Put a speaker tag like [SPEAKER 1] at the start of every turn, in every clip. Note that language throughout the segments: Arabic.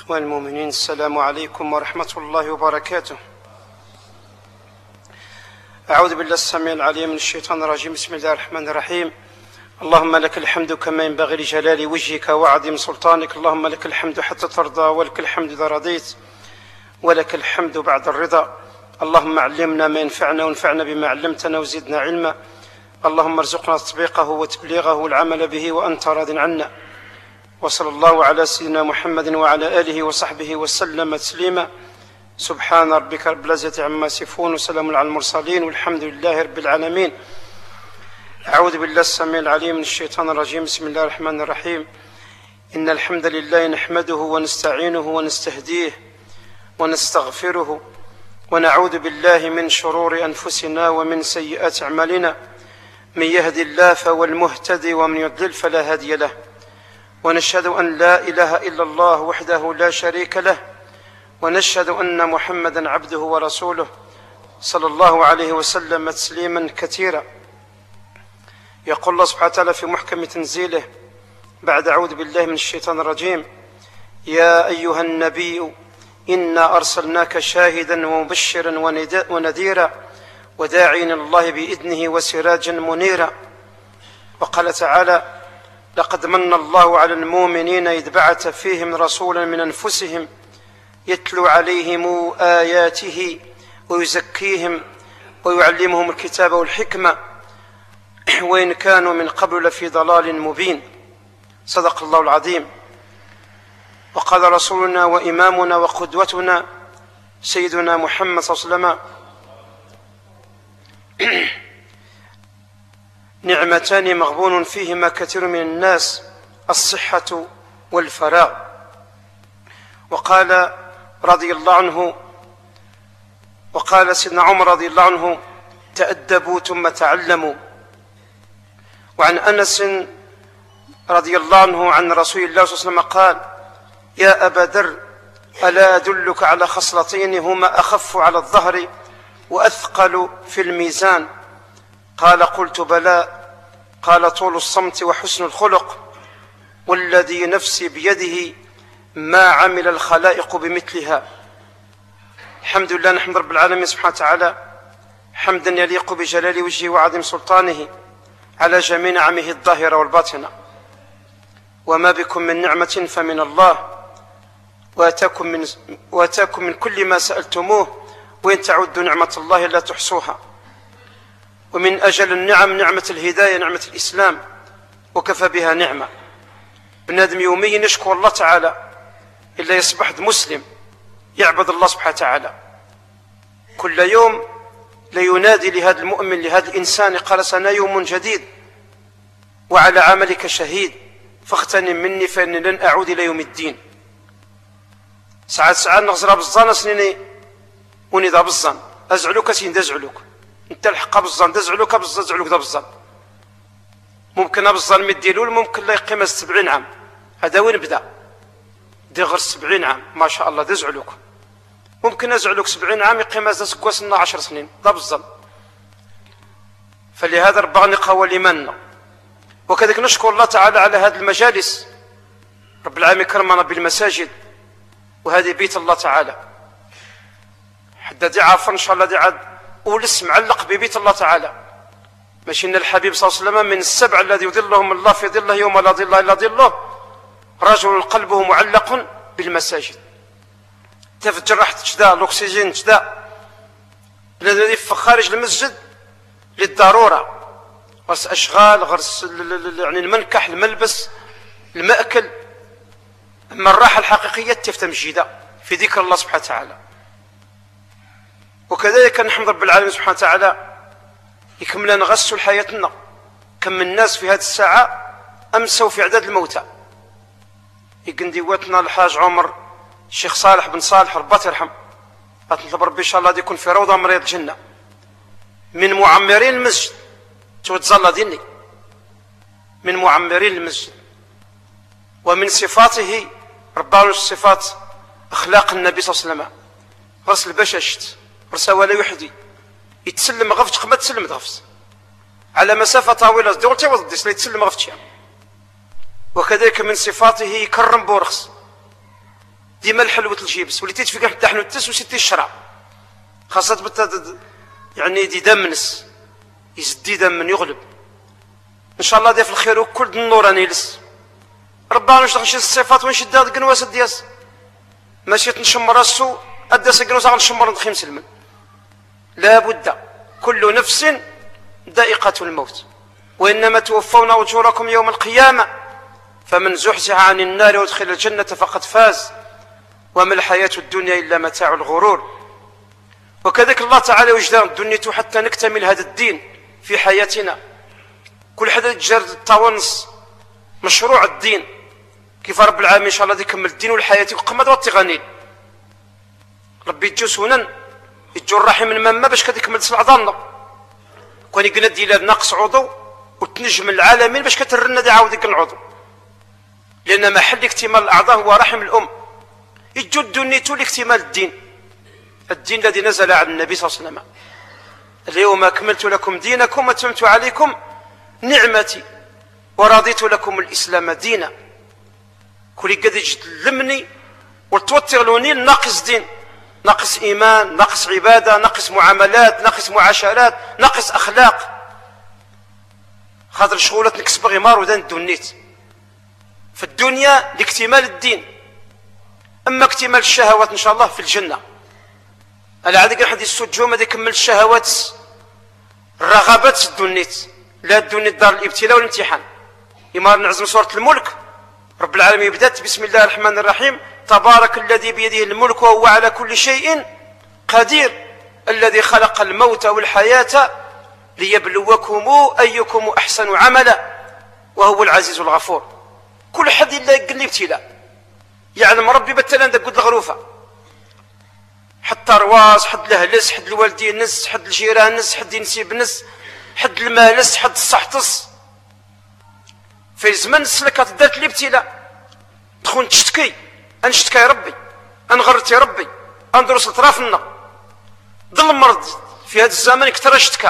[SPEAKER 1] إخوان المؤمنين، السلام عليكم ورحمة الله وبركاته. أعوذ بالله السميع العليم من الشيطان الرجيم. بسم الله الرحمن الرحيم. اللهم لك الحمد كما ينبغي لجلال وجهك وعظيم سلطانك. اللهم لك الحمد حتى ترضى، ولك الحمد إذا رضيت، ولك الحمد بعد الرضا. اللهم علمنا ما ينفعنا وانفعنا بما علمتنا وزدنا علما. اللهم ارزقنا تطبيقه وتبليغه والعمل به وأنت راض عنا. وصلى الله على سيدنا محمد وعلى آله وصحبه وسلم تسليما. سبحان ربك رب العزة عما يصفون وسلام على المرسلين والحمد لله رب العالمين. أعوذ بالله السميع العليم من الشيطان الرجيم. بسم الله الرحمن الرحيم. إن الحمد لله نحمده ونستعينه ونستهديه ونستغفره ونعوذ بالله من شرور أنفسنا ومن سيئات أعمالنا. من يهد الله فهو المهتدي ومن يضلل فلا هادي له. ونشهد أن لا إله إلا الله وحده لا شريك له، ونشهد أن محمدا عبده ورسوله صلى الله عليه وسلم تسليما كثيرا. يقول الله سبحانه وتعالى في محكم تنزيله بعد أعوذ بالله من الشيطان الرجيم: يا أيها النبي إنا أرسلناك شاهدا ومبشرا ونذيرا وداعيا إلى الله بإذنه وسراجا منيرا. وقال تعالى: لقد من الله على المؤمنين إذ بعث فيهم رسولا من أنفسهم يتلو عليهم آياته ويزكيهم ويعلمهم الكتاب والحكمة وإن كانوا من قبل لفي ضلال مبين. صدق الله العظيم. وقال رسولنا وإمامنا وقدوتنا سيدنا محمد صلى الله عليه وسلم: نعمتان مغبون فيهما كثير من الناس، الصحة والفراغ. وقال رضي الله عنه، وقال سيدنا عمر رضي الله عنه: تأدبوا ثم تعلموا. وعن أنس رضي الله عنه عن رسول الله صلى الله عليه وسلم قال: يا أبا ذر ألا أدلك على خصلتين هما أخف على الظهر وأثقل في الميزان؟ قال: قلت بلى. قال: طول الصمت وحسن الخلق، والذي نفسي بيده ما عمل الخلائق بمثلها. الحمد لله، نحمد رب العالمين سبحانه وتعالى حمدا يليق بجلال وجهه وعظيم سلطانه على جميع نعمه الظاهرة والباطنة. وما بكم من نعمة فمن الله، واتاكم من كل ما سألتموه، وإن تعدوا نعمة الله لا تحصوها. ومن أجل النعم نعمة الهداية، نعمة الإسلام، وكفى بها نعمة. بنادم يوميا يشكر الله تعالى إلا يصبح مسلم يعبد الله سبحانه وتعالى. كل يوم لينادي لهذا المؤمن، لهذا الإنسان، قال: سنا يوم جديد وعلى عملك شهيد فاغتنم مني فإني لن أعود إلى يوم الدين. ساعات نغزر بالظن سنيني ونذا بالظن أزعلك سين دزعلك انت الحق بالظن دزعلك بالظن دزعلك دا بالظن. ممكن بالظن مديلول، ممكن لا يقيم 70 عام. هذا وين بدأ؟ دي غير 70 عام ما شاء الله دزعلك. ممكن أزعلك 70 عام يقيم سكوسنا 10 سنين دا بالظن. فلهذا ربغني قوى لمنا. وكذلك نشكر الله تعالى على هذه المجالس. رب العالمين كرمنا بالمساجد، وهذه بيت الله تعالى. حتى دي عارف إن شاء الله دي عاد والاسم معلق ببيت الله تعالى. ماشي إن الحبيب صلى الله عليه وسلم من السبع الذي يظلهم الله في ظله يوم لا ظل إلا ظله رجل قلبه معلق بالمساجد. تفجر راح تشدا الأكسجين تشدا الذي في خارج المسجد للضرورة، غرس أشغال، غرس يعني المنكح، الملبس، المأكل. أما الراحة الحقيقية تفتمجيدة في ذكر الله سبحانه وتعالى. وكذلك نحمد رب العالمين سبحانه وتعالى يكمل نغسل حياتنا. كم من الناس في هذه الساعة أمسوا في عدد الموتى. يقنديواتنا الحاج عمر الشيخ صالح بن صالح ربات يرحم، أطلب ربي إن شاء الله يكون في روضة من رياض الجنة، من معمرين المسجد. تتظل ديني من معمرين المسجد. ومن صفاته ربنا صفات أخلاق النبي صلى الله عليه وسلم. غرس البششت غرس ولا يحدي يتسلم غفت قمت تسلم غفت على مسافة طويلة دولتي وضدي يتسلم غفتشها. وكذلك من صفاته يكرم بورخص ديما الحلوة الجيبس وليتي تفيق حتى حنوتس وسيتي الشراب خاصة يعني دي دمنس يزدي دم من يغلب ان شاء الله دي في الخير وكل النور راني يلس ربنا نشتغل شي الصفات ونشد هاد القنواس دياس ماشي تنشم راسو اداس القنواس غنشمر نخيم سلمن لا بد كل نفس ذائقة الموت وإنما توفون أجوركم يوم القيامة فمن زحزح عن النار وادخل الجنة فقد فاز وما الحياة الدنيا إلا متاع الغرور. وكذلك الله تعالى وجدان الدنيا حتى نكتمل هذا الدين في حياتنا. كل حدا يتجرد التونس مشروع الدين كيف رب العالمين إن شاء الله يكمل الدين والحياة وقمد والتغانين ربي يجو سنن يجو الرحم من مما باش كتكمل تسمع ظننا كون يقنا ديال ناقص عضو وتنجم العالمين باش كترنا دي عاود العضو لأن محل اكتمال الأعضاء هو رحم الأم. يجو الدنيتو لاكتمال الدين الذي نزل على النبي صلى الله عليه وسلم اليوم أكملت لكم دينكم وأتممت عليكم نعمتي ورضيت لكم الإسلام دينا. كل قد يجلمني وتوتر لوني ناقص دين ناقص إيمان ناقص عبادة ناقص معاملات ناقص معاشرات ناقص أخلاق خاطر شغولة نكسب غمار ودان الدنيت في الدنيا لاكتمال الدين. أما اكتمال الشهوات إن شاء الله في الجنة العادي حد يسجو ما يكمل الشهوات الرغبات الدنيت لا الدنيا دار الابتلاء والامتحان. إمار نعزم سورة الملك رب العالمين بدأت بسم الله الرحمن الرحيم تبارك الذي بيده الملك وهو على كل شيء قدير الذي خلق الموت والحياة ليبلوكم أيكم أحسن عملا وهو العزيز الغفور. كل حد إلا يقل ابتلاء يعلم ربي بتلان دا قد الغروفة حتى رواز حد الهلس حد الوالدين نس حد الجيران نس حد ينسيب نس حد المالس حد الصحتص في زمن سلكت دارت الابتلاء تخون تشتكي انشتكى يا ربي انغرت يا ربي اندرس اطرافنا ظل المرض في هذا الزمن كتر اشتكى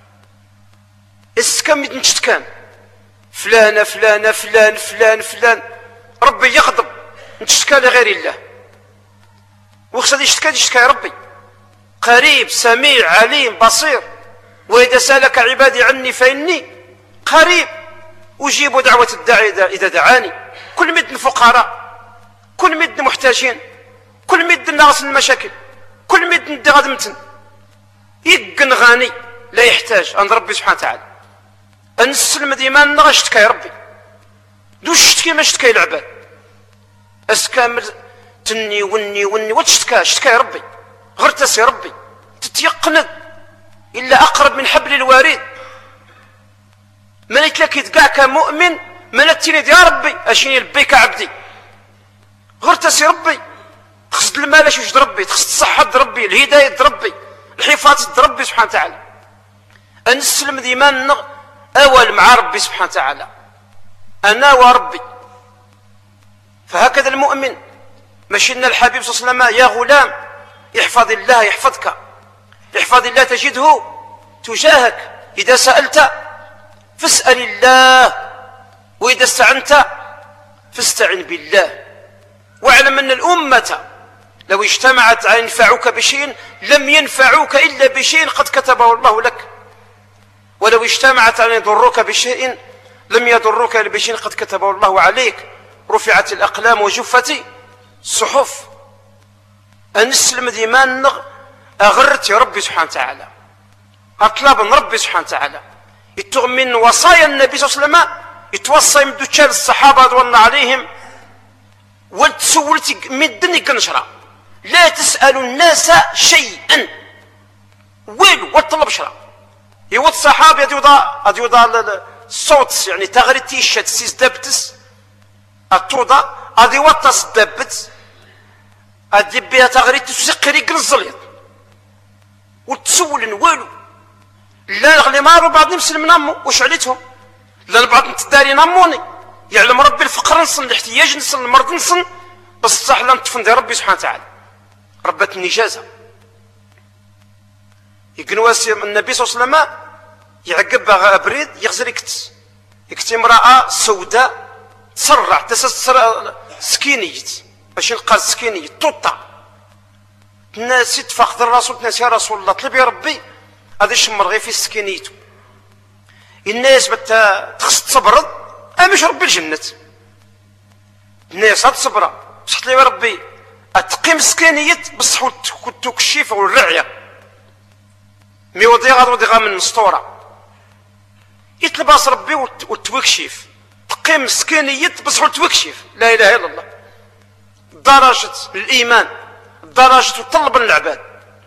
[SPEAKER 1] السكام نشتكان فلان فلان فلان فلان فلان ربي يغضب نشتكى لغير الله وخصها يشتكى يا ربي قريب سميع عليم بصير وإذا سألك عبادي عني فإني قريب أجيب دعوة الداعي إذا دعاني. كل مدن فقراء كل مدن محتاجين كل مدن ناقص المشاكل كل مدن غادمتن يقن غني لا يحتاج عند ربي سبحانه وتعالى نسلم ديما نغشتك يا ربي دوش شتكي ما شتكي العباد اسكامل تني وني وتشتكى يا ربي غرتس يا ربي تتيقن إلا أقرب من حبل الوريد ملك لك يتقعك مؤمن ملكتني يا ربي أشيني لبيك عبدي غرتس يا ربي تخصد المال اش ربي تخصد الصحة ربي الهداية ربي الحفاظ ربي سبحانه وتعالى أنسلم ديما أول مع ربي سبحانه وتعالى أنا وربي. فهكذا المؤمن مشينا الحبيب صلى الله عليه وسلم يا غلام احفظ الله يحفظك احفظ الله تجده تجاهك إذا سألت فاسأل الله وإذا استعنت فاستعن بالله. واعلم أن الأمة لو اجتمعت على ينفعوك بشيء لم ينفعوك إلا بشيء قد كتبه الله لك ولو اجتمعت على يضروك بشيء لم يضروك إلا بشيء قد كتبه الله عليك. رفعت الأقلام وجفت الصحف أنسلم ديمان أغرت يا ربي سبحانه وتعالى أطلب من ربي سبحانه وتعالى من وصايا النبي صلى الله عليه وسلم يتوصى يمدو تشال الصحابة رضوان عليهم والتسولتي مدني كنشرة لا تسأل الناس شيئا ويلو والطلب شرا يوض الصحابة يوضع الصوت يعني تغريتي الشات سيزدبتس التوضع أدي وطس دبت أدي بها تغريتي سقري قنزليط وتسول والو لا نغلي مارو بعض نمسلم نامو وش عليتهم لا البعض نتداري ناموني يعلم ربي الفقر نصن الاحتياج نصن المرض نصن بس صح لم تفند ربي سبحانه وتعالى ربت النجازة يقنواس النبي صلى الله عليه وسلم يعقب أبريد يغزر يكتي امرأة سوداء تسرع سكينيت باش نلقى السكينية توطى تناسي تفقد الرسول تناسي يا رسول الله طلب يا ربي غادي يشمر غير في سكينيته الناس تخص تصبرد مش ربي الجنة الناس هاد تصبر بصح طلب يا ربي اتقيم سكينية بصح والتكشيف والرعية مي وديغا من السطورة يطلب راس ربي والتوكشيف تقيم سكينية بصح والتوكشيف لا اله الا الله درجة الايمان درجة طلب العباد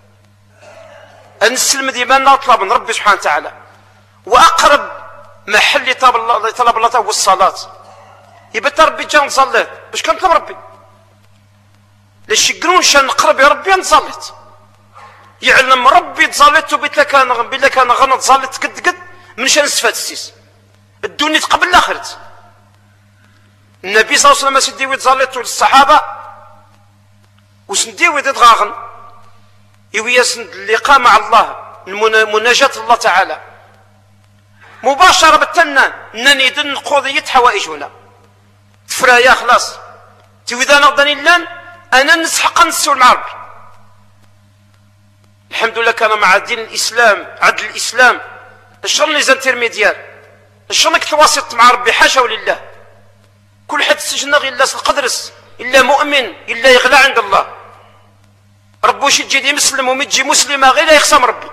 [SPEAKER 1] نسلم ديما طلب من ربي سبحانه وتعالى واقرب محل يطلب الله هو الصلاة يبقى ربي جا نصلي باش كنطلب ربي ليش يقولون شان نقرب يا ربي نصليت يعلم ربي تصليت بلا كان غنى تصليت قد من شان نستفاد السيس الدنيا قبل الاخرة النبي صلى الله عليه وسلم سيدي ويتصليت للصحابة وسندي ويتغاغن يويسند اللقاء مع الله مناجاة الله تعالى مباشرة بالتنان نني دن قضية حوائجنا تفرايا خلاص إذا نغضني اللان أنا نسحق نسول مع ربي الحمد لله كان مع دين الإسلام عدل الإسلام الشر نيزان تيرميديار الشر نك تواصلت مع ربي حاشا ولله كل حد سجن غير لاس القدرس إلا مؤمن إلا يغلى عند الله ربو شي تجي مسلم ومتجي مسلمة غير يخصم ربي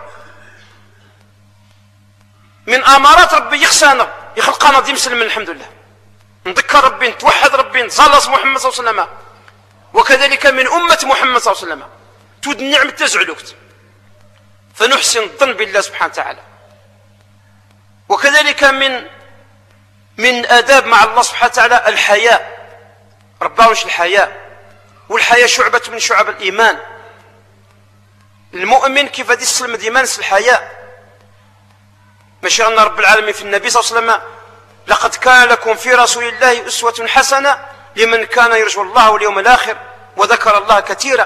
[SPEAKER 1] من امارات ربي يخسانا يخلقنا دي مسلم الحمد لله نذكر ربي نتوحد ربي نصلص محمد صلى الله عليه وسلم وكذلك من امه محمد صلى الله عليه وسلم تود النعم تزعلوكت فنحسن الظن بالله سبحانه وتعالى وكذلك من اداب مع الله سبحانه وتعالى الحياء رباوش الحياء والحياء شعبه من شعب الايمان المؤمن كيف غادي يسلم ديما الحياء ماشي أن رب العالمين في النبي صلى الله عليه وسلم لقد كان لكم في رسول الله أسوة حسنة لمن كان يرجو الله واليوم الآخر وذكر الله كثيرا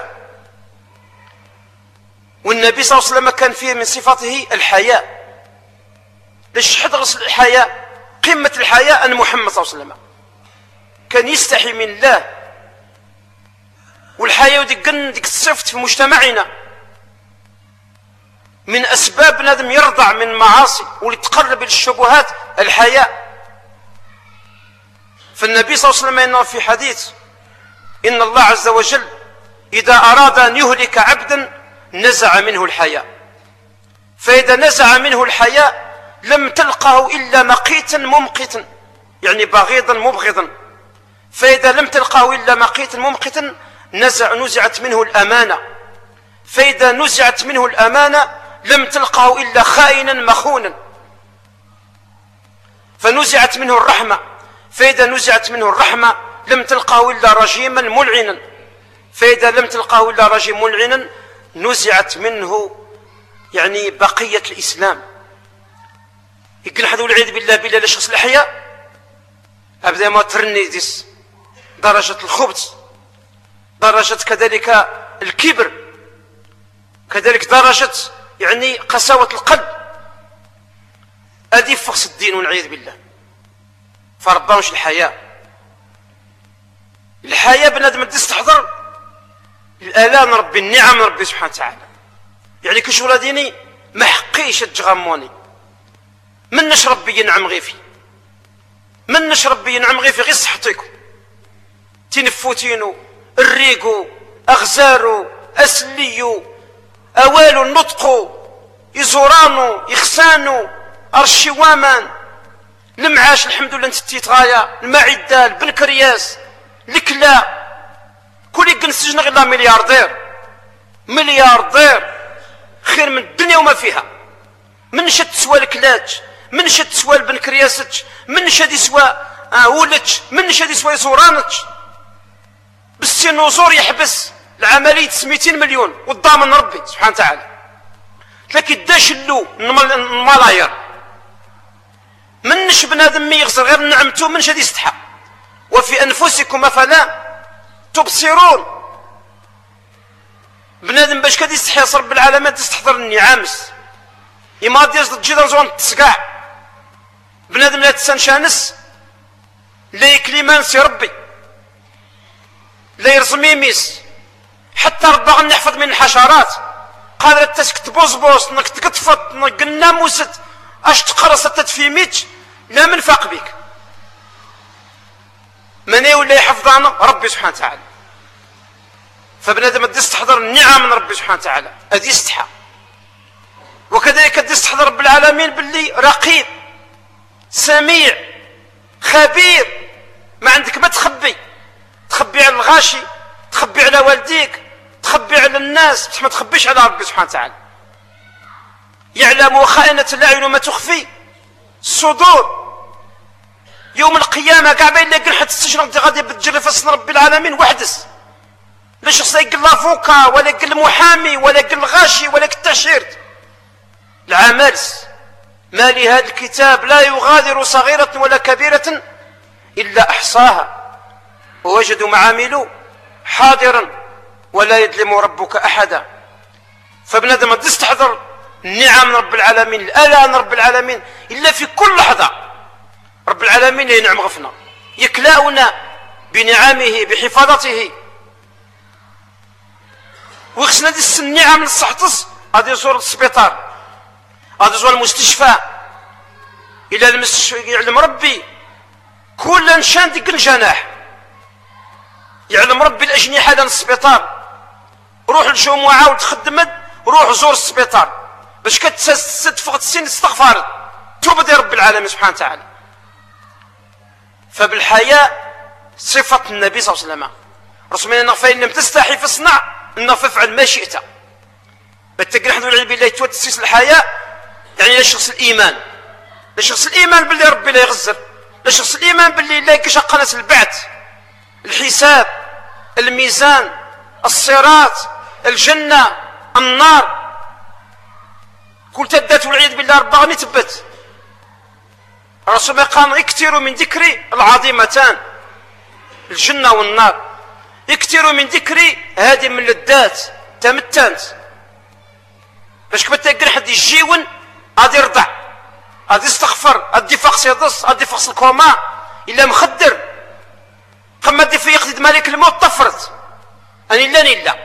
[SPEAKER 1] والنبي صلى الله عليه وسلم كان فيه من صفاته الحياء ليش حدرس الحياء قمة الحياء أن محمد صلى الله عليه وسلم كان يستحي من الله والحياء ديك الصفت في مجتمعنا من أسباب بنادم يرضع من معاصي ولتقرب الشبهات الحياء فالنبي صلى الله عليه وسلم إنه في حديث إن الله عز وجل إذا أراد أن يهلك عبدا نزع منه الحياء فإذا نزع منه الحياء لم تلقه إلا مقيتا ممقتا يعني بغيضا مبغضا فإذا لم تلقه إلا مقيتا ممقتا نزعت منه الأمانة فإذا نزعت منه الأمانة لم تلقه إلا خائنا مخونا فنزعت منه الرحمة فإذا نزعت منه الرحمة لم تلقه إلا رجيما ملعنا فإذا لم تلقه إلا رجيما ملعنا نزعت منه يعني بقية الإسلام يقول حد والعياذ بالله لشخص الأحياء أبدا ما ترني ديس درجة الخبث درجة كذلك الكبر كذلك درجة يعني قساوة القلب هذه فقس الدين والعياذ بالله فربانش الحياة بنادم تستحضر الآلام ربي النعم ربي سبحانه وتعالى يعني كشغل ديني ما حقيش تغموني منش ربي ينعم غيفي منش ربي ينعم غيفي غير صحتكم تنفوتينو الريقو أغزارو أسليو أوالو النطقو يزورانو يخسانو أرشيوامان المعاش الحمد لله نتتيت غاية المعدة البنكرياس الكلا كل يقن السجن غير ملياردير خير من الدنيا وما فيها من شد تسوى الكلاج من شد تسوى البنكرياسج من شد يسوى ولج من شد يسوى يزورانج بالسنوزور يحبس العملية 200 مليون والضامن ربي سبحانه وتعالى لكن داش اللو الملاير منش بنادم يغزر غير نعمته منش هذه يستحق وفي أنفسكم أفلا تبصرون بنادم باش كاد يستحي رب العالمين تستحضر النعامس إما ديز تجي زوان تسقع بنادم لا تسنشانس لا يكلمان سي ربي لا يرزم يميس حتى ربا غنحفظ من الحشرات قادرة تسكت بوزبوس نك تكتفط نك الناموست اش تقرص تدفيميت لا منفق بك من ولا يحفظنا ربي سبحانه وتعالى. فبنادم ادي يستحضر النعم من ربي سبحانه وتعالى ادي يستحى، وكذلك ادي يستحضر رب العالمين باللي رقيب سميع خبير، ما عندك ما تخبي على الغاشي، تخبي على والديك، تخبي على الناس، بصح ما تخبيش على ربي سبحانه وتعالى. يعلم خائنة الأعين وما تخفي الصدور. يوم القيامة كاع باين لك حتى السجن غادي بتجري في صن ربي العالمين وحدس. لا شخص يقل لافوكا ولا يقل المحامي ولا يقل الغاشي ولا التعشيرت. العمالس ما لهذا الكتاب لا يغادر صغيرة ولا كبيرة إلا أحصاها ووجدوا ما عملوا حاضرا ولا يظلم ربك أحدا. فبنادم ما تستحضر النعم من رب العالمين، الآلاء من رب العالمين إلا في كل لحظة. رب العالمين ينعم غفنا يكلاؤنا بنعمه بحفاظته، وخصنا ديس النعم للصحتص غادي يزور السبيطار، غادي يزور المستشفى، إلى المستشفى يعلم ربي كل نشان ديك الجناح، يعلم ربي الأجنحة ديال السبيطار. روح للجمعة وتخدمت روح زور السبيطار باش كتسد فوق السن استغفرت توب ديال رب العالمين سبحانه وتعالى. فبالحياء صفة النبي صلى الله عليه وسلم. رسول الله فإن لم تستحي فاصنع إنه فافعل ما شئت. بالتقريح نحن العلم بالله تسيس الحياء يعني لشخص الإيمان، لشخص الإيمان باللي ربي لا يغزر، لشخص الإيمان باللي لا يكشق ناس البعث الحساب الميزان الصراط الجنة النار كل تدات والعياذ بالله ربا غني تبت. الرسول قال اكثروا من ذكري العظيمتان الجنة والنار، اكثروا من ذكري هذه من اللذات تمتنت باش كما تلقى حد يجيون غادي يرضع غادي يستغفر غادي فقس يضص غادي فقس الكوما الا مخدر قما دي في يقتد مالك الموت طفرت اني لا نلا.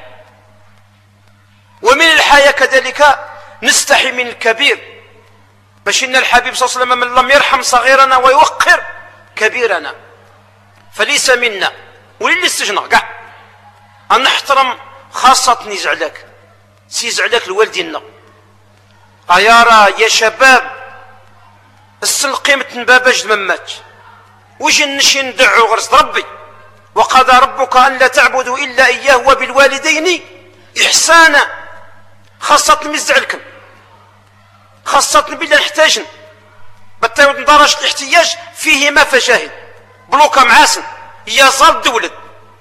[SPEAKER 1] ومن الحياة كذلك نستحي من الكبير باش ان الحبيب صلى الله عليه وسلم من لم يرحم صغيرنا ويوقر كبيرنا فليس منا. وللي استجنى كاع انا نحترم خاصة نزعلك سيزعلك لوالدينا ايارا يا شباب السن قيمة بابا جد ممات وجي نشي ندعو غرس ربي وقضى ربك ان لا تعبدوا الا اياه وبالوالدين احسانا. خاصة مزعلكم خاصة بالله نحتاجن بالتالي درجة الاحتياج فيه ما فشاهد بلوكا معاسن يا زال دولد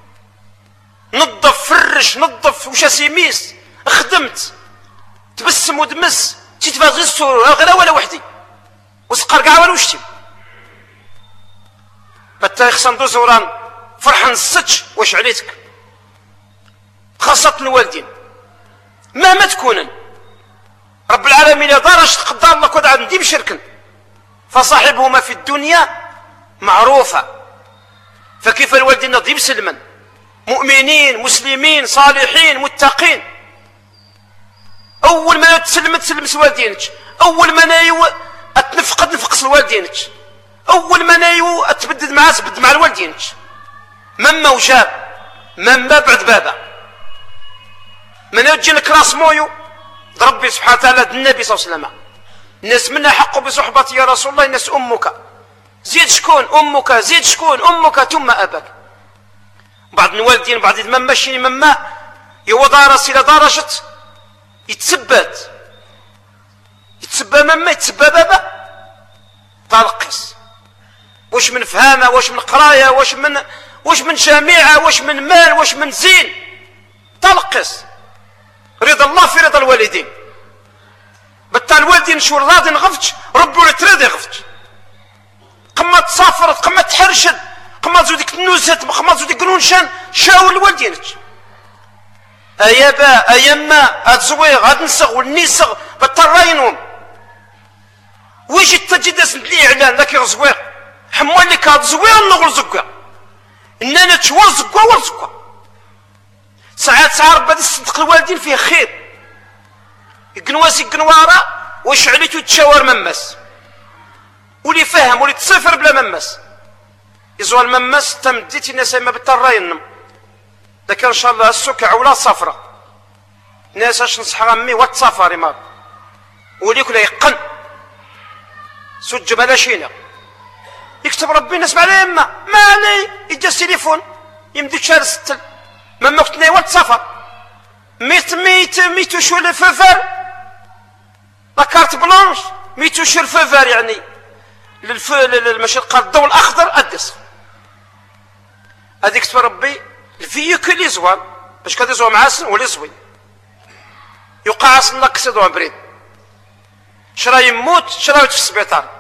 [SPEAKER 1] نظف فرش نظف وش سيميس خدمت تبسم ودمس تتفاز غير السرور غير ولا وحدي وسقر كاع ولا وشتي بالتالي خصنا ندوز زوران فرحان السج واش عليتك. خاصة الوالدين مهما تكونن رب العالمين درجة قدر الله كود عاد نديم شركا فصاحبهما في الدنيا معروفة. فكيف الوالدين نضيم سلما مؤمنين مسلمين صالحين متقين اول ما تسلم والدينك، اول ما نايو اتنفقد نفقس لوالدينك، اول ما نايو اتبدد معاه تبدد مع الوالدينك مما وجاب مما بعد بابا من يجي لك راس مويو ربي سبحانه وتعالى النبي صلى الله عليه وسلم الناس منا حق بصحبتي يا رسول الله الناس امك زيد شكون امك زيد شكون امك ثم اباك. بعض الوالدين بعض ما ماشيين مما يوضع راسي الى درجه يتسبت يتسبى مما يتسبى بابا تلقس واش من فهامه واش من قرايه واش من جامعه واش من مال واش من زين تلقس رضا الله في رضا الوالدين. بالتالي الوالدين شو راضي نغفتش ربي ولا تراضي غفتش قما تسافرت قما تحرشد قما تزودك النوزات قما تزودك الونشان شاول الوالدينك ايابا ايما هاد زويغ هاد نسغ والنسغ بالتراينهم ويجي تجد الاعلان ذاك الزويغ حمول لك هاد زويغ نغل زكا اننا تشور زكا ورزكا ساعات ربي تصدق الوالدين فيه خير يقنواسي قنوارة ويشعليتو يتشاور ممس ولي فهم ولي تصفر بلا ممس يزوى الممس تمديتي الناس ما بالتراينم لكن ان شاء الله السكع ولا صفرة ناس اش نصح امي واتسافري مار وليك لا يقن سج بلا شينا يكتب ربي نسمع عليه ما علي يجي التليفون يمدي تشار ستل مما كنت نايوه تسافر ميتو شو الففر لا كارت بلانش ميتو شو الففر يعني المشرق الضوء الاخضر ادس هذيك كتب ربي الفيكول يزوال باش كاد يزوال معاسن ولا يزوي يوقع اصلا كسدوا بريد شرا يموت شرا في السبيطار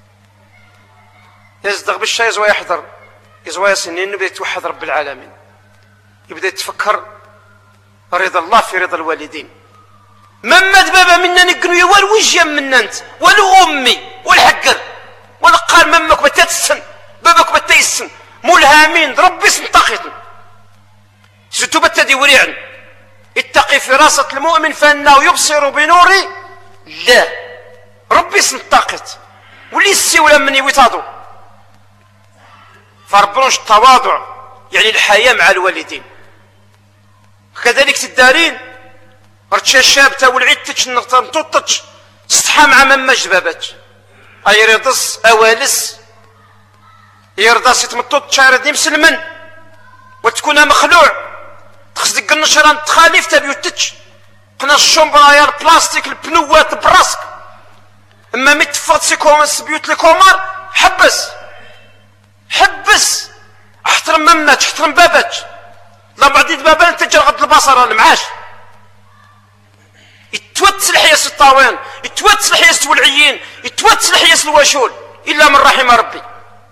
[SPEAKER 1] يصدق بالشاي يزوى يحضر يزوى سنين يبدا يتوحد رب العالمين يبدا يتفكر رضا الله في رضا الوالدين مما بابا منا نقنوي والوجه من انت ولو امي والحقر ولا قال ممك بتتسن بابك بتيسن ملهمين ربي سنطقتن ستو بتدي وريعن اتقي فراسة المؤمن فانه يبصر بنور لا ربي سنطقت ولي السيولة مني ويتاضو فربناش التواضع يعني الحياة مع الوالدين كذلك تدارين رتشا الشاب تا ولعيتش نطوطش استحى مع مما جباباتش اي رضص اوالس يرضى يتمطوط شارد مسلمن وتكون مخلوع تخصدق النشران تخاليف تبيوتش قنا الشومبرايا البلاستيك البنوات براسك اما متفض سيكومس بيوت الكومار حبس احترم مماتش احترم باباتش لا بعديد بابا انت جرغد البصر المعاش يتوتس الحياس الطاوين يتوتس الحياس الولعيين يتوتس الحياس الواشول الا من رحم ربي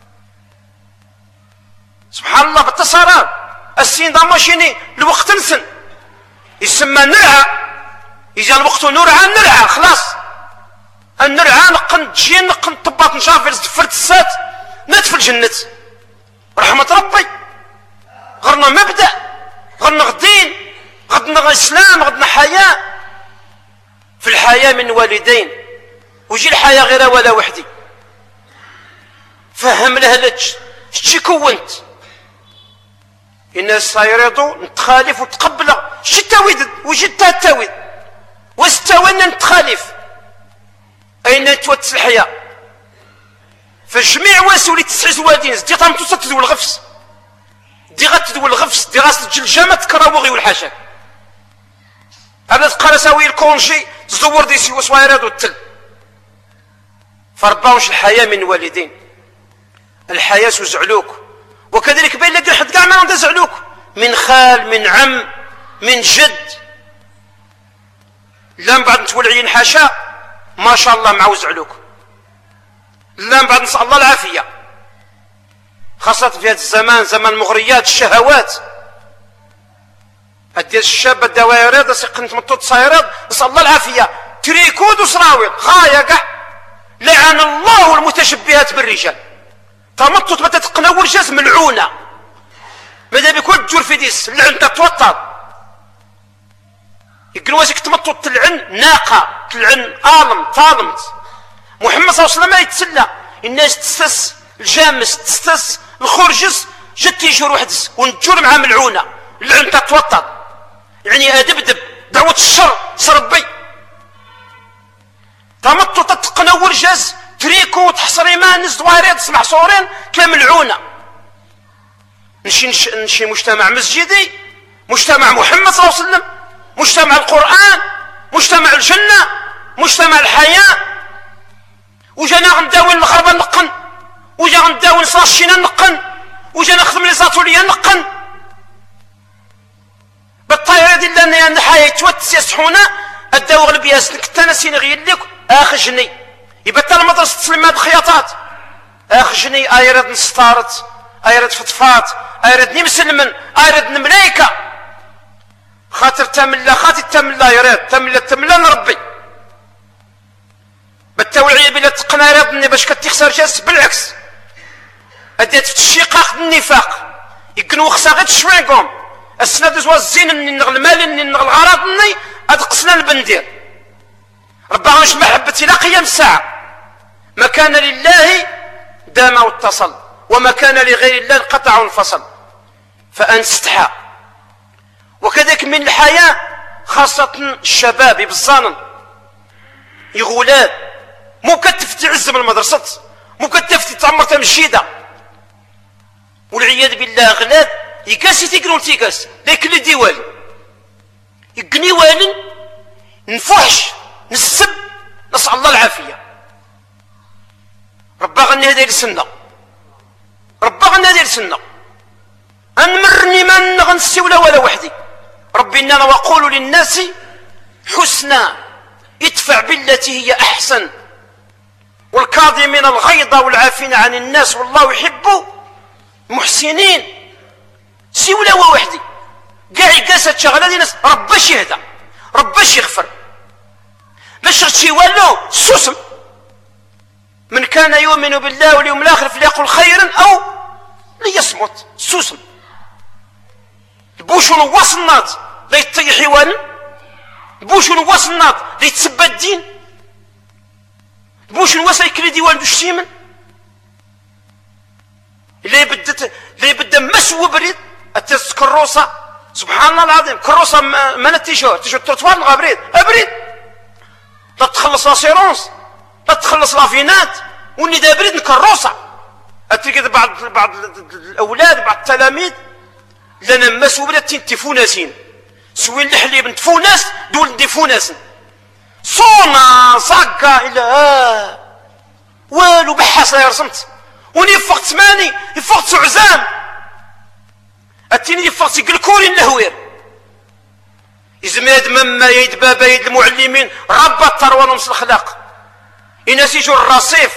[SPEAKER 1] سبحان الله بالتصارى السين دا ماشيني الوقت نسن يسمى نرعى يجي الوقت نرعى نرعى خلاص النرعى نقن تجي نقن طباط نشافر فرد السات ندفل الجنة رحمة ربي غرنا مبدأ غرنا غدين غدنا اسلام غدنا حياة في الحياة من والدين وجي الحياة غير ولا وحدي فهم لهلتش شتي كونت الناس يريضوا نتخالف وتقبل شتي التاويد وجدت التاويد واستوينا نتخالف اين توتس الحياة فالجميع واسولي تسعز والدين دي طامتو تدول الغفس دي غتدول الغفس دي غاس الجلجامة تكراوغي والحاشا هذا تقال ساوي الكونجي تزور دي سي وصوايرات والتل فرباوش الحياة من والدين الحياة زعلوك وكذلك بين لك حد كاع ما عنده زعلوك من خال من عم من جد لا من بعد نتولعين حاشا ما شاء الله معو زعلوك لا من بعد نسأل الله العافية خاصة في هذا الزمان زمان المغريات الشهوات هدي الشاب الدوائرات سيقن تمطوط صايرات نسأل الله العافية تريكود وصراويل غاية كاع لعن الله المتشبهات بالرجال تمطط ما تتقنور جاز ملعونة ماذا بيكون تجور في ديس اللعن تتوتر يقولوا واسك تمطط تلعن ناقة تلعن طالمت محمد صلى الله عليه وسلم يتسلى الناس تستس الجامس تستس الخرجس جت يجور وحدس ونجور مع ملعونة اللعن تتوتر يعني ادبدب دعوة الشر سربي تمطط تتقنور جاز تريكو وتحصري ما نز دواريد تسمع صورين كلام العونة نشي مجتمع مسجدي مجتمع محمد صلى الله عليه وسلم مجتمع القرآن مجتمع الجنة مجتمع الحياة وجانا غنداوي الغربة نقن وجا غنداوي صاشينا نقن وجا نخدم لي زاتوليا نقن بالطايرة دي لنا الحياة توتس يسحونا الداو غلبياس نكتانا سيني غير لك اخجني يبقى المدرسة تسلم بخياطات اخجني ايرد نستارت ايرد فطفات ايرد نمسلمن ايرد نملايكة خاطر تملا خاطر تملا يراد تملا نربي بالتوعية بلا تقنا رادني باش كتخسر جاس بالعكس اديت في الشقاق النفاق يكنو خصا غير شويكم السنة دزوا الزين نغ المال نغ الغراض أدقسنا البندير ربنا مش محبتي لا قيام الساعة. ما كان لله دام واتصل، وما كان لغير الله انقطع وانفصل. فأن استحى. وكذلك من الحياة خاصة الشباب بالظنن يغولاد مو كتفتي عز من المدرسة، مو كتفتي تعمر تمشيدة، والعياذ بالله غلاد يقاسي تيقنون تيقاس لكن اللي ديوالي يقني والن نفحش نسب نسأل الله العافية. ربا غني هذه السنة، ربا غني هذه السنة أنمرني ما غنسي ولا وحدي. ربي إننا وقول للناس حسنا ادفع بالتي هي أحسن والكاظمين الغيظ والعافين عن الناس والله يحب المحسنين. سي ولا وحدي كاع يقاسات شغله دي ناس رباش يهدى رباش يغفر باش تشي والو سوسم. من كان يؤمن بالله واليوم الاخر فليقل خيرا او ليصمت. سوسم بوشو نواص الناط لا يطيح حيوان، بوشو نواص الناط لا يتسبى الدين، بوشو نواص يكري ديوان دوش سيمن اللي يبدا مسو بريد التس كروسه. سبحان الله العظيم كروسه من التيشيرت التروتوار نغا بريد ابريد لا تخلص لاسيرونس لا تخلص لافينات وني دا بريد نكروسه. اتلقى بعض الاولاد بعض التلاميذ لنا مسو بريد تنتفوناسين سوين الحليب نتفوناس دول ندفوناس صونا صاكا الى والو بحاس يا رسمت وني يفقت ثماني يفقت عزام التيني يفقت يقلكولي النهوير يزماد مما يد بابا يد المعلمين ربى الثروه نمس الاخلاق. الناس يجوا الرصيف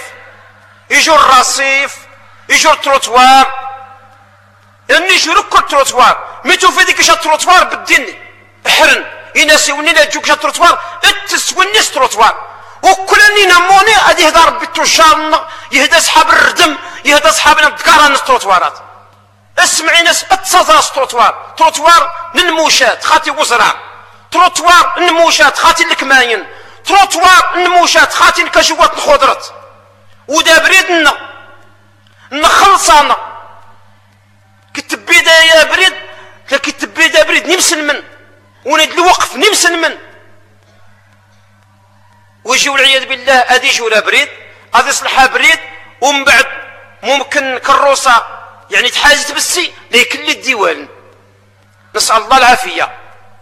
[SPEAKER 1] يجوا التروتوار يعني يجوا ركو التروتوار ميتو في ذيك التروتوار بالدين احرن الناس وني لا تجوك التروتوار تسوني التروتوار وكلني نموني غادي يهدى ربي التوشان يهدى صحاب الردم يهدى صحابنا الذكران التروتوارات. اسمعي ناس اتساطاس تروتوار للموشات خاتي وزرع، تروتوار النموشات خاتي الكماين، تروتوار النموشات خاتي الكشوات الخضرات. ودا بريدنا نخلصانا كتبيدا يا بريد كتبيدا بريد نمسن من وند الوقف نمسن من ويجيو العياذ بالله ادي يجيو لا بريد غادي يصلحها بريد ومن بعد ممكن كروسه يعني تحاجت بالسي لكن الديوان نسال الله العافيه.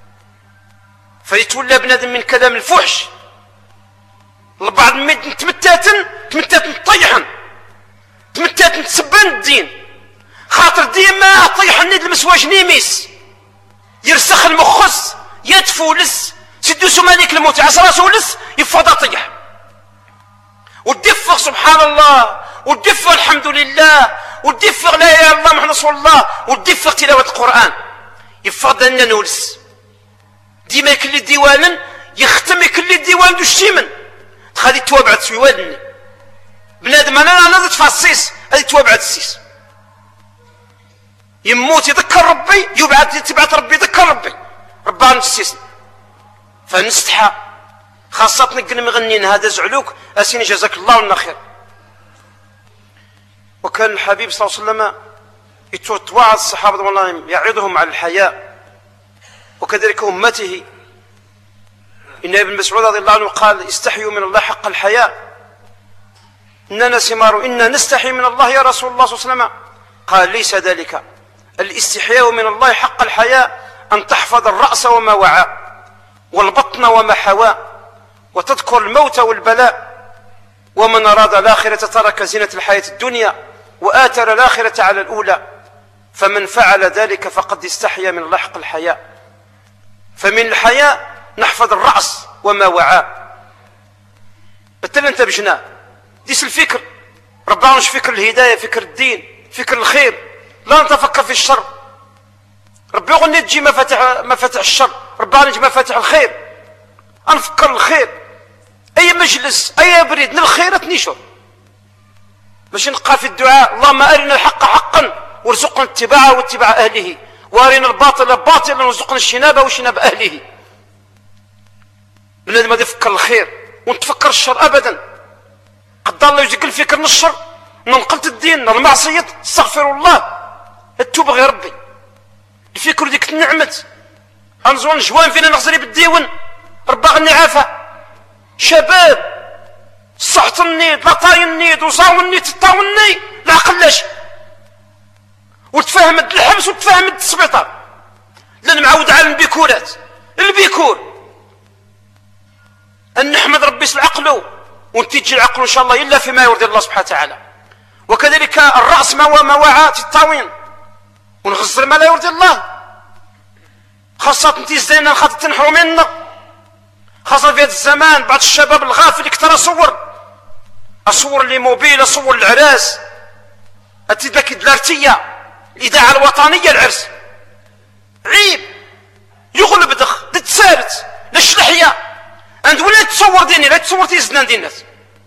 [SPEAKER 1] فيتولى بنادم من كلام الفحش البعض تمتاتن طيحن تمتاتن تسبن الدين خاطر ديما طيح الند المسواج نيميس يرسخ المخص يدفولس سدوسو مالك الموت عسراسو لس يفضى طيح ودفق سبحان الله ودفق الحمد لله ودفق لا اله الا الله محمد رسول الله ودفق تلاوه القران يفضل ان نولس ديما كل الديوان يختم كل الديوان دوش سيمن خادي توابع تسويوالني بنادم انا نضت فاسيس هذه توابع السيس يموت يذكر ربي تبعت ربي يذكر ربي ربنا السيس. فنستحى خاصة نقل مغنين هذا زعلوك اسين جزاك الله عنا خير. وكان الحبيب صلى الله عليه وسلم يتوعظ الصحابة والله يعظهم على الحياء وكذلك أمته. إن ابن مسعود رضي الله عنه قال استحيوا من الله حق الحياء إننا سمار إنا نستحي من الله يا رسول الله صلى الله عليه وسلم قال ليس ذلك الاستحياء من الله حق الحياء أن تحفظ الرأس وما وعى والبطن وما حوى وتذكر الموت والبلاء ومن أراد الآخرة ترك زينة الحياة الدنيا وآثر الآخرة على الأولى فمن فعل ذلك فقد استحيا من الله حق الحياء. فمن الحياء نحفظ الرأس وما وعى بالتالي انت بجنا ديس الفكر ربنا مش فكر الهداية فكر الدين فكر الخير لا نتفكر في الشر. ربي يقول نجي مفاتح الشر ربنا نجي مفاتح الخير نفكر الخير اي مجلس اي بريد للخير تنشر باش نبقى في الدعاء اللهم ارنا الحق حقا وارزقنا اتباعه واتباع اهله وارنا الباطل باطلا وارزقنا اجتنابه واجتناب اهله. بنادم غادي يفكر الخير ونتفكر الشر ابدا. قد الله يزق الفكر من الشر، ننقلت الدين المعصيه، استغفر الله، التوبه غير ربي. الفكر ديك النعمت انزون جوان فينا نغزري بالديون، ربا غني عافا شباب صحت النيد لا طاي النيد وصاو النيد تطاوني العقل لاش، وتفهمت الحبس وتفهمت السبيطار، لان معود على البيكورات. البيكور ان نحمد ربي العقل ونتيجي العقل ان شاء الله الا فيما يرضي الله سبحانه وتعالى. وكذلك الراس ما وعى تطاوين ونغزر ما لا يرضي الله، خاصة انتي زينا خاطر تنحروا منا، خاصة في هذا الزمان بعض الشباب الغافل يكثر اصور لي موبيل، اصور العراس، اتذاك الدلارتية الاذاعة الوطنية العرس، عيب يغلب دخ تتسالت لاش لحية عند ولا تصور ديني لا تصور تيزنان ديال الناس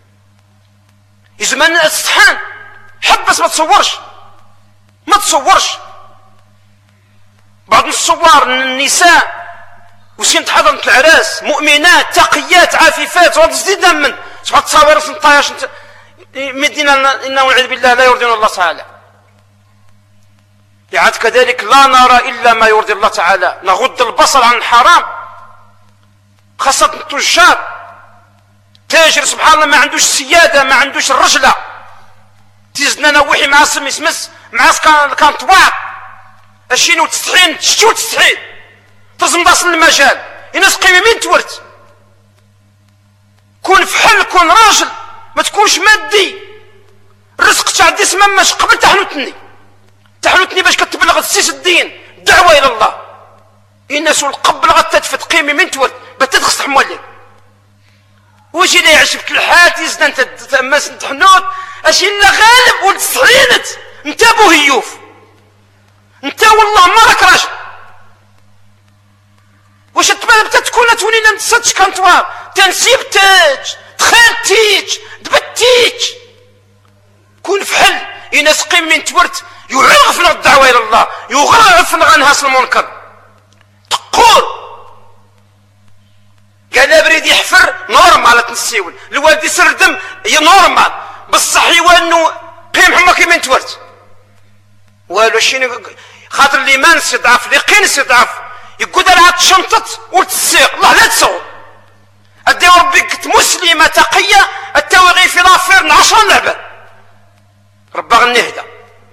[SPEAKER 1] يزمان استحان حبس ما تصورش ما تصورش. بعض الصور النساء وسين تحضرن العراس مؤمنات تقيات عفيفات وتزيد من سبحان تصاوير سنطايش مدينة إنه والعياذ بالله لا يرضي الله تعالى. يعاد كذلك لا نرى إلا ما يرضي الله تعالى، نغض البصر عن الحرام، خاصة التجار. تاجر سبحان الله ما عندوش سيادة، ما عندوش الرجلة، تيزنا نوحي مع سمس مع كان طواع اشين وتستحين تشتي وتستحين ترزم داصل المجال الناس قيمين تورت. كون فحل كون راجل ما تكونش مادي، الرزق تعدي سمماش قبل تحنوتني باش كتبلغ السيس الدين الدعوة الى الله. الناس القبل غتدفت قيمي من تورت بتدخس تحمولي وجي لا يعجبك الحال تيزنا انت تماس تحنوت اشي لا غالب وتستحينت انت ابو هيوف انت والله ما راك راجل. واش تبدا تكون تولينا نتصدش كنتوار تنسيبتك دخلتيك دبتيك. كون فحل الناس قيم من تورت يغرغفنا الدعوه الى الله، يغرغفنا غنهاس المنكر. تقول قال بريد يحفر نورمال تنسيول الوالد يسر دم هي نورمال بصح يوانو قيم حما كيما تورت والو شيني خاطر اللي ما نستضعف اللي قين استضعف يقول لها تشنطت وتسيق الله لا تصور ادي ربك مسلمه تقيه التوغي في لافير 10 لعبه ربا غنهدى.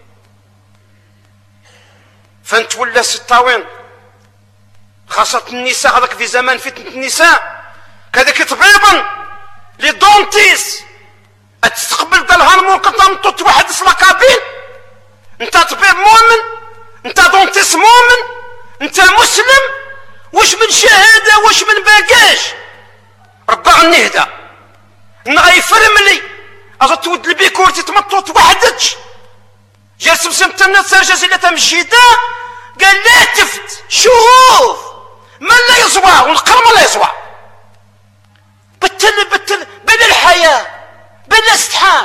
[SPEAKER 1] فانت ولا ستاوين خاصة النساء هذاك في زمان فتنة النساء كذاك طبيبا لي دونتيس تستقبل دالها المنقطع تنطط واحد سلاكابين. انت طبيب مؤمن، انت دونتيس مؤمن، انت مسلم، واش من شهادة واش من باقاش ربا غنهدى. نغيفرم لي اجا تود البيكور تتمطط وحدك جالس مسمت الناس جازيلة مجيدة قال لا تفت شوف من لا يصوى والقرم لا يصوى بتل بلا الحياة بلا استحان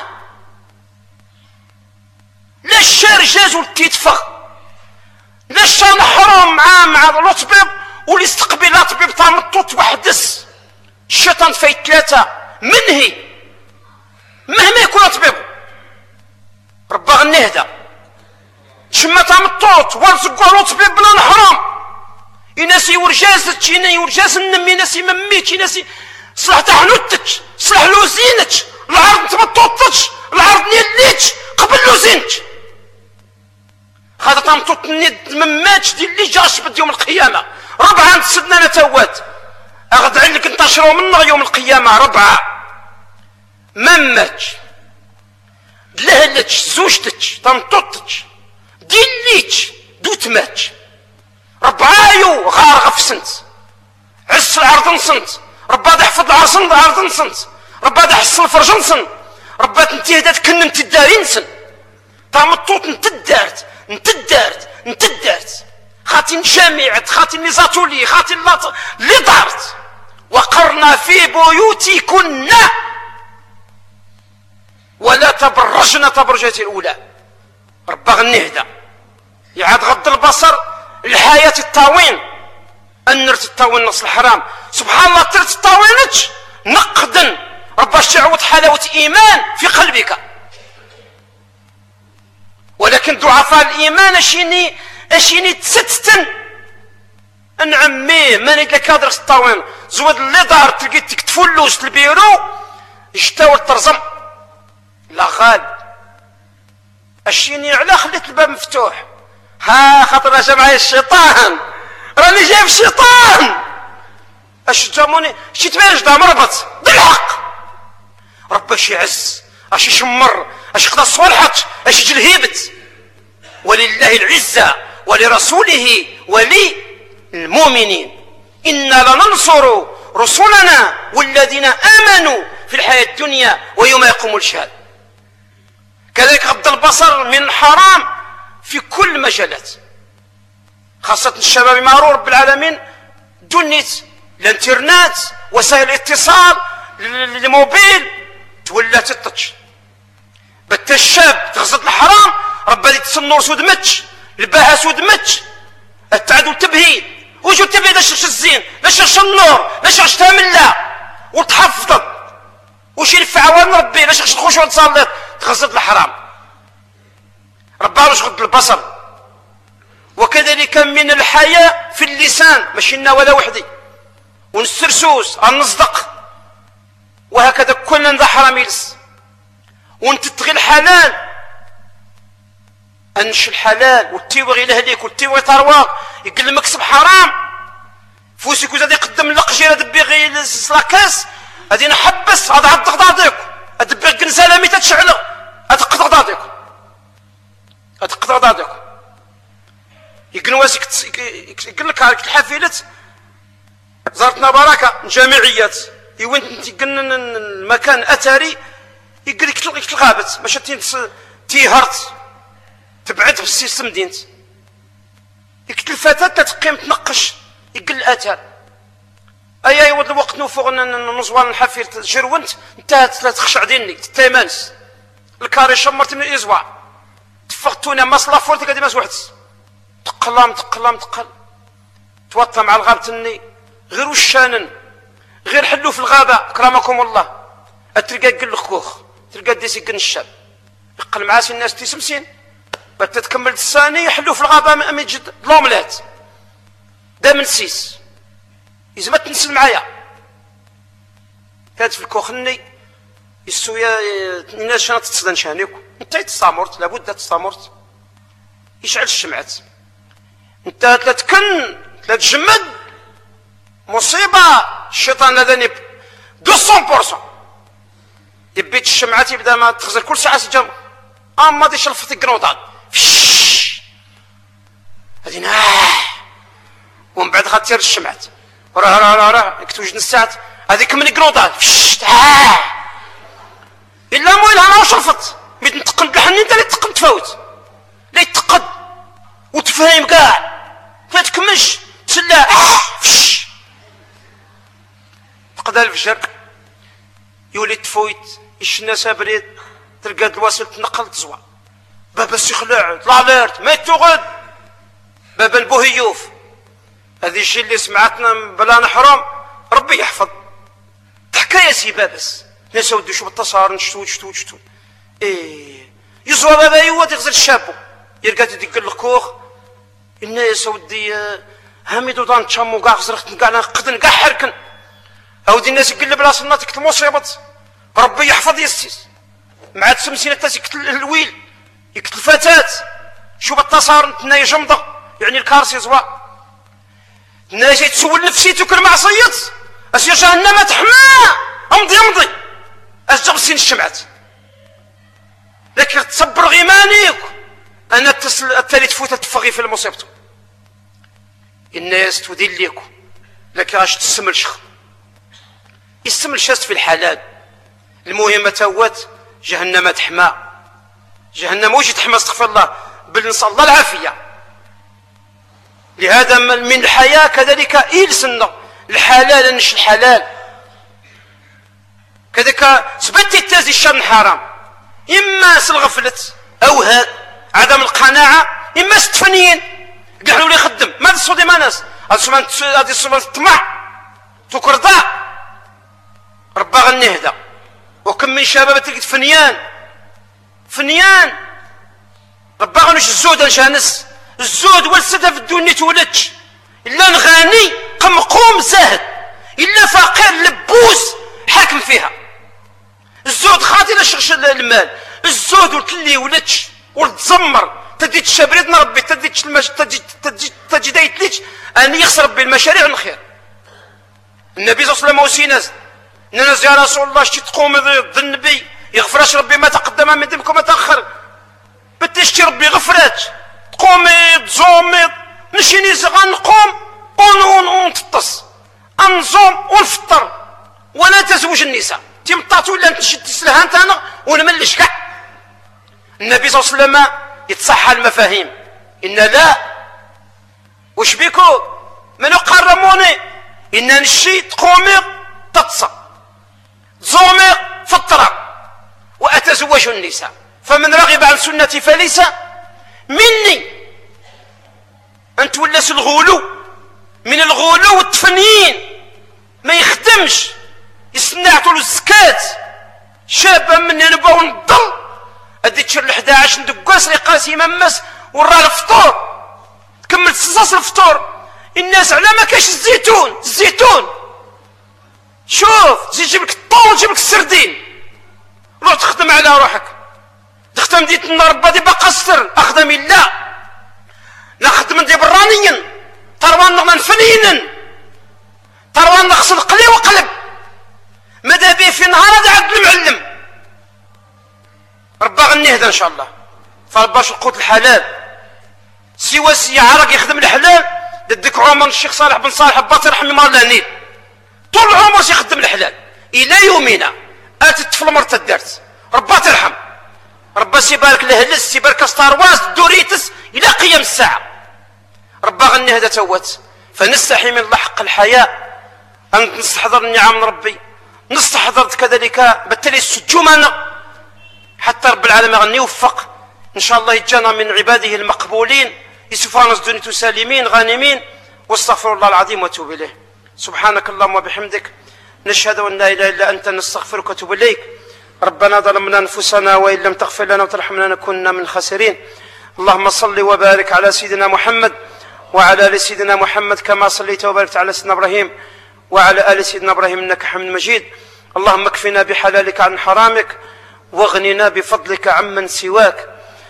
[SPEAKER 1] لا الشار جاز والتيتفغ لا الشان حرام مع الطبيب والاستقبال طبيب تامطوط وحدس الشيطان فايت 3 منهي مهما يكون طبيب ربا غنهدى شما تامطوط ورزقوا طبيب بلا حرام يناسي ورجازتش يورجاز النمي يناسي مميتش يناسي صلح تحنوتك صلح لوزينك العرض تمطوطتش العرض نيليتش قبل لوزينك هذا تمطوط الند مماتش ديال اللي جاش بد يوم القيامه. 4 سدنا نتوات اغدع لك انتشروا منا يوم القيامه 4 مماتش دلهلتش زوجتك تمطوطتش ديليتش دوتماتش 4 يو غارغه في سنت عس العرض نصنت ربا يحفظ العرض نصنت ربا يحصل الفرج نصن ربا تنتي هدات كن تداري نسن تامطوط نتدارت خاطي جامعت خاطي اللي زاتولي خاطي اللي دارت وقرنا في بيوتكن ولا تبرجن تبرجات الاولى ربا غنهدى. يعاد غض البصر الحياة الطاوين النرت الطاوين نص الحرام سبحان الله ترت الطاوينتش نقدا رباش تعود حلاوة إيمان في قلبك. ولكن ضعفاء الإيمان أشيني تستن نعميه ما نيد لك هادر الطاوين زود اللي دار تلقيتك تفلوس البيرو يشتاول ترزم لا غالب أشيني على خليت الباب مفتوح ها خاطر جا معايا الشيطان راني جايب الشيطان اش جاموني شي تبارج دا مربط بالحق ربي اش يعز اش يشمر اش يقضى صلحت اش يجي الهيبت ولله العزة ولرسوله وللمؤمنين إنا لننصر رسلنا والذين آمنوا في الحياة الدنيا ويوم يقوم الشهاد. كذلك غض البصر من الحرام في كل مجالات خاصة الشباب معروف رب العالمين دنيت الانترنت وسائل الاتصال الموبيل تولات التتش بت الشاب تغزط الحرام ربي تصنور سودمتش الباها سودمتش التعدل تبهيد وجو تبهيد لاش الزين لاش النور لاش تعمل لا وتحفظت وش يلف عوان ربي لاش تخش وتصلي تغزط الحرام ربنا واش غض البصر. وكذلك من الحياة في اللسان ماشي لنا ولا وحدي ونسترسوس نصدق وهكذا كلنا ذا حرام يلس ونتتغي الحلال انش الحلال والتيوغي لهليك والتيوغي ترواق يقل المكسب حرام فوسك وزاد يقدم لقجيره دبيغي لاكاس غادي نحبس هذا عاد تقضاضيك ادبيغ كنساله مي تتشعل اتقضاضيك اتقضاضيك يقن واسك يقول لك هاك الحافلات زارتنا بركه جامعيات وين يقن المكان اثري يقول لك تلغابت باش تيهرت تبعد في السيستم دينت يقتل الفتاة تتقيم تنقش يقل الاثار اي ود الوقت نوفوغ نزوان الحافير جرونت انتهت لا تخشع ديني تيمانس الكاري شمرت من الاسبوع تفقتونا ما صلافولتك هادي ما سوحتش تقل توطى مع الغابة غير وشانن غير حلو في الغابة اكرمكم الله تلقى قل الخوخ تلقى ديسي قن الشاب يقل معاس الناس تيسمسين بات تكمل الثاني يحلو في الغابة ما يجد لوملات دا من سيس إذا ما تنسل معايا كانت في الكوخني يسويا الناس شانت تصدن شانيك انت تستامرت لابد تستامرت يشعل الشمعات انت تلتكن تلتجمد مصيبة الشيطان لذاني 200% يبيت الشمعات يبدا ما تخزر كل ساعة سجن اما دي شلفت القنوطات هذه ومن بعد خاطر الشمعات راه يكتوجد الساعات هذيك من القنوطات الا مويل انا شرفت ميت نتقن بالحنين انت اللي تقن تفوت لا يتقد وتفهم كاع ما تكملش تسلا تقدر الفجر يولي تفويت الناس بريد تلقى الواسل تنقل تزوى بابا السخلع طلع ليرت ما يتوغد بابا البوهيوف هذه الشيء اللي سمعتنا بلا نحرم ربي يحفظ حكايه سي بابس ناس ودي شوف التصار نشتو ايه يزوى بابا يوا تغزل الشابو يلقى تدق الكوخ الناس ودي هاميدو دان تشامو كاع غزرخت كاع نقدن كاع حركن اودي الناس يقلب راسنا تكتل مصيبط ربي يحفظ يستيس مع تسمسينة تاس يقتل الويل يقتل الفتاة شوف التصار تناي جمضة يعني الكارسي زوا الناس يتسول نفسيتك المعصية اسيا جهنم تحمى امضي اسجب السين الشمعات لكن تصبر غيمانيك انا التالي تفوت تفغي في المصيبة الناس تودي ليكو لكن اش تسمل شخ يسمل شاست في الحلال المهم توات جهنم تحمى جهنم وش تحمى استغفر الله بل نسأل الله العافية. لهذا من الحياة كذلك إلسنا الحلال نش الحلال كذلك سبت التازي الشر حرام إما سالغفلة أو هاد عدم القناعة إما ستفنين كاع يولي يخدم ما تصو ديما ناس هذه الصوبه الطمع تكرضا ربا غنهدى. وكم من شباب تلقيت فنيان ربا غنوش الزود نشانس الزود والسدى في الدنيا تولدش الا نغاني قمقوم زاهد الا فقير لبوس حاكم فيها. الزود خاطي لا شغش المال الزود والكلي ولدش وتزمر تدي تشابريدنا ربي تجي دايتليش ان يخسر ربي المشاريع الخير. النبي صلى الله عليه وسلم وسيناز ناس يا رسول الله شتي تقوم ضد النبي يغفرش ربي ما تقدم من ذنبك وما تاخر بتشتي ربي غفرات تقومي تزومي نشيني غنقوم ونفطس انزوم ونفطر ولا تزوج النساء تمطات ولا تشد تسلها انت انا ونملش كاع. النبي صلى الله عليه وسلم يتصحى المفاهيم ان لا وش بيكو منو قرموني ان نشي تقومي تتصى زومي فطرة واتزوج النساء فمن رغب عن سنتي فليس مني. انت ولاش الغلو من الغلو والتفنيين ما يخدمش يسمعتوا له الزكاة شابه مني نبغى نضل ادي تشر 11 ندقاس لي قاسي ممس ورا الفطور تكمل صصاص الفطور. الناس على ما كاش الزيتون شوف جيب لك الطون جيب لك السردين روح تخدم على روحك تخدم ديت النار بادي باقا السر اخدم الله نخدم دي برانيا تروان نغنى فنينا تروان نغسل قلي وقلب ماذا بيه في نهار هذا عبد المعلم ربا غنهدى ان شاء الله. فالباش القوت الحلال سوى سي عرق يخدم الحلال ددك عمر الشيخ صالح بن صالح باطي رحمه الله الهنيل طول عمره يخدم الحلال الى يومنا اتت الطفل مرت الدرس ربا ترحم ربا سيبارك لهلس سيبارك ستارواز دوريتس الى قيام الساعه ربا غنهدى توت. فنستحي من الله حق الحياء ان نستحضر النعم من ربي نستحضر كذلك بالتالي السجومنا حتى رب العالمين غني يوفق ان شاء الله يجانا من عباده المقبولين يسفرنا الدنيا سالمين غانمين واستغفر الله العظيم واتوب اليه. سبحانك اللهم وبحمدك نشهد ان لا اله الا انت نستغفرك ونتوب اليك. ربنا ظلمنا انفسنا وان لم تغفر لنا وترحمنا نكوننا من الخاسرين. اللهم صل وبارك على سيدنا محمد وعلى ال سيدنا محمد كما صليت وباركت على سيدنا ابراهيم وعلى ال سيدنا ابراهيم انك حميد مجيد. اللهم اكفنا بحلالك عن حرامك واغننا بفضلك عمن سواك.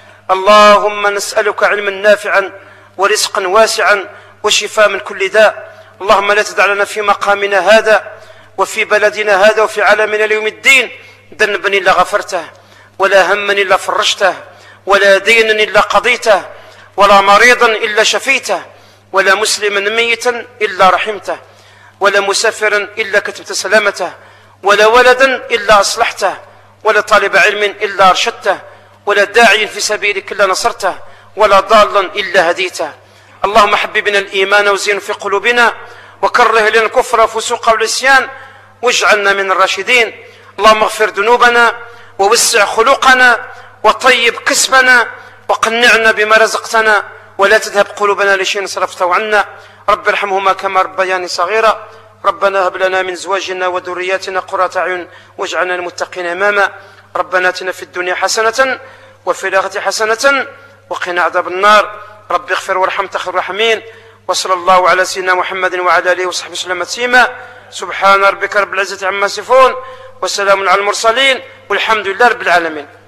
[SPEAKER 1] اللهم نسألك علما نافعا ورزقا واسعا وشفاء من كل داء. اللهم لا تدع لنا في مقامنا هذا وفي بلدنا هذا وفي عالمنا اليوم الدين ذنبا الا غفرته ولا هما الا فرجته ولا دينا الا قضيته ولا مريضا الا شفيته ولا مسلما ميتا الا رحمته ولا مسافرا الا كتبت سلامته ولا ولدا الا اصلحته ولا طالب علم الا ارشدته ولا داعي في سبيلك الا نصرته ولا ضالا الا هديته. اللهم حببنا الايمان وزين في قلوبنا وكره لنا الكفر والفسوق والعصيان واجعلنا من الراشدين. اللهم اغفر ذنوبنا ووسع خلقنا وطيب كسبنا وقنعنا بما رزقتنا ولا تذهب قلوبنا لشيء صرفته عنا. رب ارحمهما كما ربياني صغيرا. ربنا هب لنا من زواجنا وذرياتنا قرة اعين واجعلنا للمتقين اماما. ربنا اتنا في الدنيا حسنة وفي الآخرة حسنة وقنا عذاب النار. رب اغفر وارحم خير الراحمين. وصلى الله على سيدنا محمد وعلى اله وصحبه وسلم تسليما. سبحان ربك رب العزة عما يصفون وسلام على المرسلين والحمد لله رب العالمين.